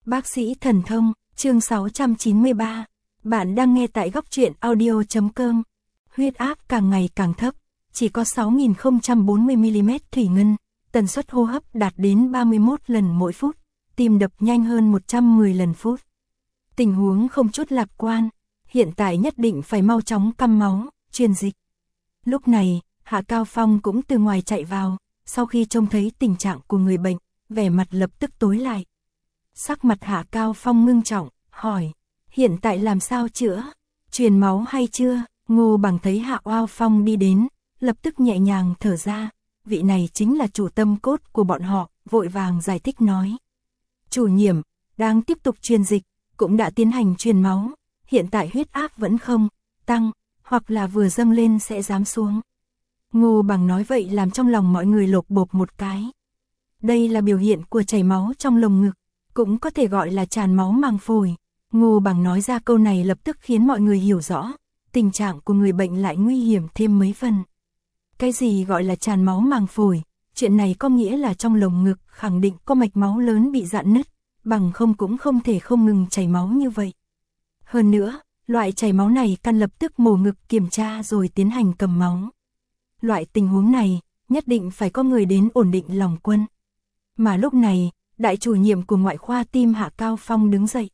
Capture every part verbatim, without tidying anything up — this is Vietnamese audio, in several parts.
Bác sĩ thần thông, chương sáu trăm chín mươi ba. Bạn đang nghe tại góc truyện audio.com. Huyết áp càng ngày càng thấp, chỉ có sáu nghìn không trăm bốn mươi mi-li-mét thủy ngân, tần suất hô hấp đạt đến ba mươi mốt lần mỗi phút, tim đập nhanh hơn một trăm mười lần phút. Tình huống không chút lạc quan, hiện tại nhất định phải mau chóng căm máu, truyền dịch. Lúc này, Hạ Cao Phong cũng từ ngoài chạy vào, sau khi trông thấy tình trạng của người bệnh, vẻ mặt lập tức tối lại. Sắc mặt Hạ Cao Phong ngưng trọng, hỏi, hiện tại làm sao chữa? Truyền máu hay chưa? Ngô Bằng thấy Hạ Cao Phong đi đến, lập tức nhẹ nhàng thở ra, vị này chính là chủ tâm cốt của bọn họ, vội vàng giải thích nói. Chủ nhiệm, đang tiếp tục truyền dịch, cũng đã tiến hành truyền máu, hiện tại huyết áp vẫn không tăng, hoặc là vừa dâng lên sẽ giảm xuống. Ngô Bằng nói vậy làm trong lòng mọi người lột bột một cái. Đây là biểu hiện của chảy máu trong lồng ngực, cũng có thể gọi là tràn máu màng phổi. Ngô Bằng nói ra câu này lập tức khiến mọi người hiểu rõ, tình trạng của người bệnh lại nguy hiểm thêm mấy phần. Cái gì gọi là tràn máu màng phổi? Chuyện này có nghĩa là trong lồng ngực khẳng định có mạch máu lớn bị rạn nứt, bằng không cũng không thể không ngừng chảy máu như vậy. Hơn nữa, loại chảy máu này cần lập tức mổ ngực kiểm tra rồi tiến hành cầm máu. Loại tình huống này, nhất định phải có người đến ổn định lòng quân. Mà lúc này, đại chủ nhiệm của ngoại khoa tim Hạ Cao Phong đứng dậy.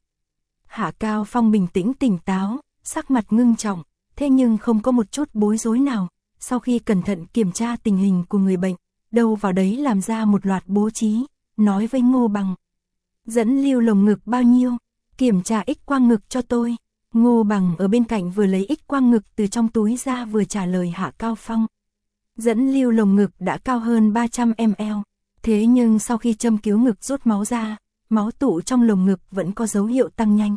Hạ Cao Phong bình tĩnh tỉnh táo, sắc mặt ngưng trọng, thế nhưng không có một chút bối rối nào. Sau khi cẩn thận kiểm tra tình hình của người bệnh, đâu vào đấy làm ra một loạt bố trí, nói với Ngô Bằng. Dẫn lưu lồng ngực bao nhiêu? Kiểm tra x quang ngực cho tôi. Ngô Bằng ở bên cạnh vừa lấy x quang ngực từ trong túi ra vừa trả lời Hạ Cao Phong. Dẫn lưu lồng ngực đã cao hơn ba trăm mi li lít, thế nhưng sau khi châm cứu ngực rút máu ra, máu tụ trong lồng ngực vẫn có dấu hiệu tăng nhanh.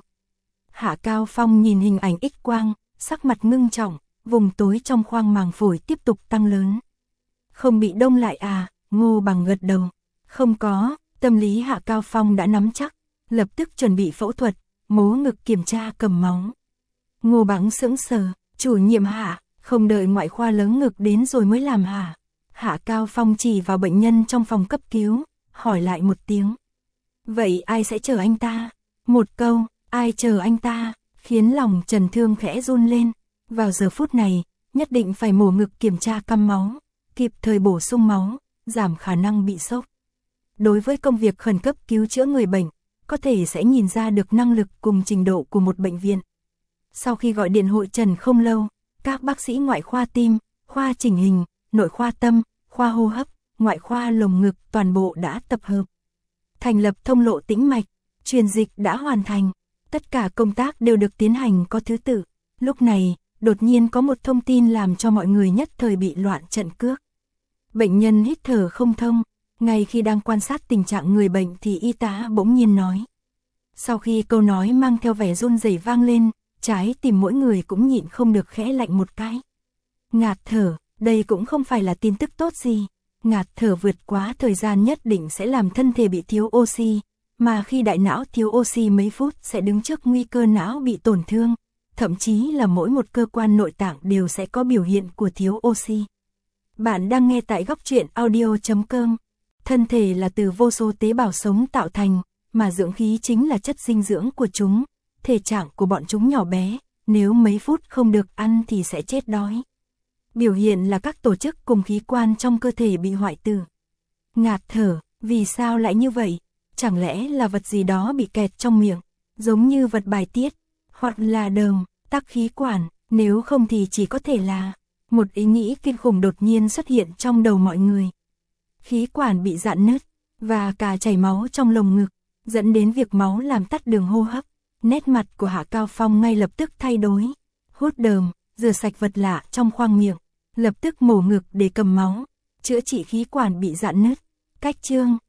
Hạ Cao Phong nhìn hình ảnh x quang, sắc mặt ngưng trọng, vùng tối trong khoang màng phổi tiếp tục tăng lớn. Không bị đông lại à? Ngô Bằng gật đầu. Không có, tâm lý Hạ Cao Phong đã nắm chắc, lập tức chuẩn bị phẫu thuật, mố ngực kiểm tra cầm máu. Ngô Bằng sững sờ, chủ nhiệm Hạ, không đợi ngoại khoa lớn ngực đến rồi mới làm hả? Hạ Cao Phong chỉ vào bệnh nhân trong phòng cấp cứu, hỏi lại một tiếng. Vậy ai sẽ chờ anh ta? Một câu, ai chờ anh ta, khiến lòng Trần Thương khẽ run lên. Vào giờ phút này, nhất định phải mổ ngực kiểm tra căm máu, kịp thời bổ sung máu, giảm khả năng bị sốc. Đối với công việc khẩn cấp cứu chữa người bệnh, có thể sẽ nhìn ra được năng lực cùng trình độ của một bệnh viện. Sau khi gọi điện hội trần không lâu, các bác sĩ ngoại khoa tim, khoa chỉnh hình, nội khoa tâm, khoa hô hấp, ngoại khoa lồng ngực toàn bộ đã tập hợp. Thành lập thông lộ tĩnh mạch, truyền dịch đã hoàn thành, tất cả công tác đều được tiến hành có thứ tự. Lúc này, đột nhiên có một thông tin làm cho mọi người nhất thời bị loạn trận cước. Bệnh nhân hít thở không thông, ngay khi đang quan sát tình trạng người bệnh thì y tá bỗng nhiên nói. Sau khi câu nói mang theo vẻ run rẩy vang lên, trái tim mỗi người cũng nhịn không được khẽ lạnh một cái. Ngạt thở, đây cũng không phải là tin tức tốt gì. Ngạt thở vượt quá thời gian nhất định sẽ làm thân thể bị thiếu oxy, mà khi đại não thiếu oxy mấy phút sẽ đứng trước nguy cơ não bị tổn thương, thậm chí là mỗi một cơ quan nội tạng đều sẽ có biểu hiện của thiếu oxy. Bạn đang nghe tại góc truyện audio.com. Thân thể là từ vô số tế bào sống tạo thành, mà dưỡng khí chính là chất dinh dưỡng của chúng. Thể trạng của bọn chúng nhỏ bé, nếu mấy phút không được ăn thì sẽ chết đói. Biểu hiện là các tổ chức cùng khí quan trong cơ thể bị hoại tử. Ngạt thở, vì sao lại như vậy? Chẳng lẽ là vật gì đó bị kẹt trong miệng, giống như vật bài tiết, hoặc là đờm, tắc khí quản, nếu không thì chỉ có thể là một ý nghĩ kinh khủng đột nhiên xuất hiện trong đầu mọi người. Khí quản bị rạn nứt, và cả chảy máu trong lồng ngực, dẫn đến việc máu làm tắc đường hô hấp. Nét mặt của Hạ Cao Phong ngay lập tức thay đổi, hút đờm, rửa sạch vật lạ trong khoang miệng, lập tức mổ ngực để cầm máu, chữa trị khí quản bị rạn nứt. Cách chương,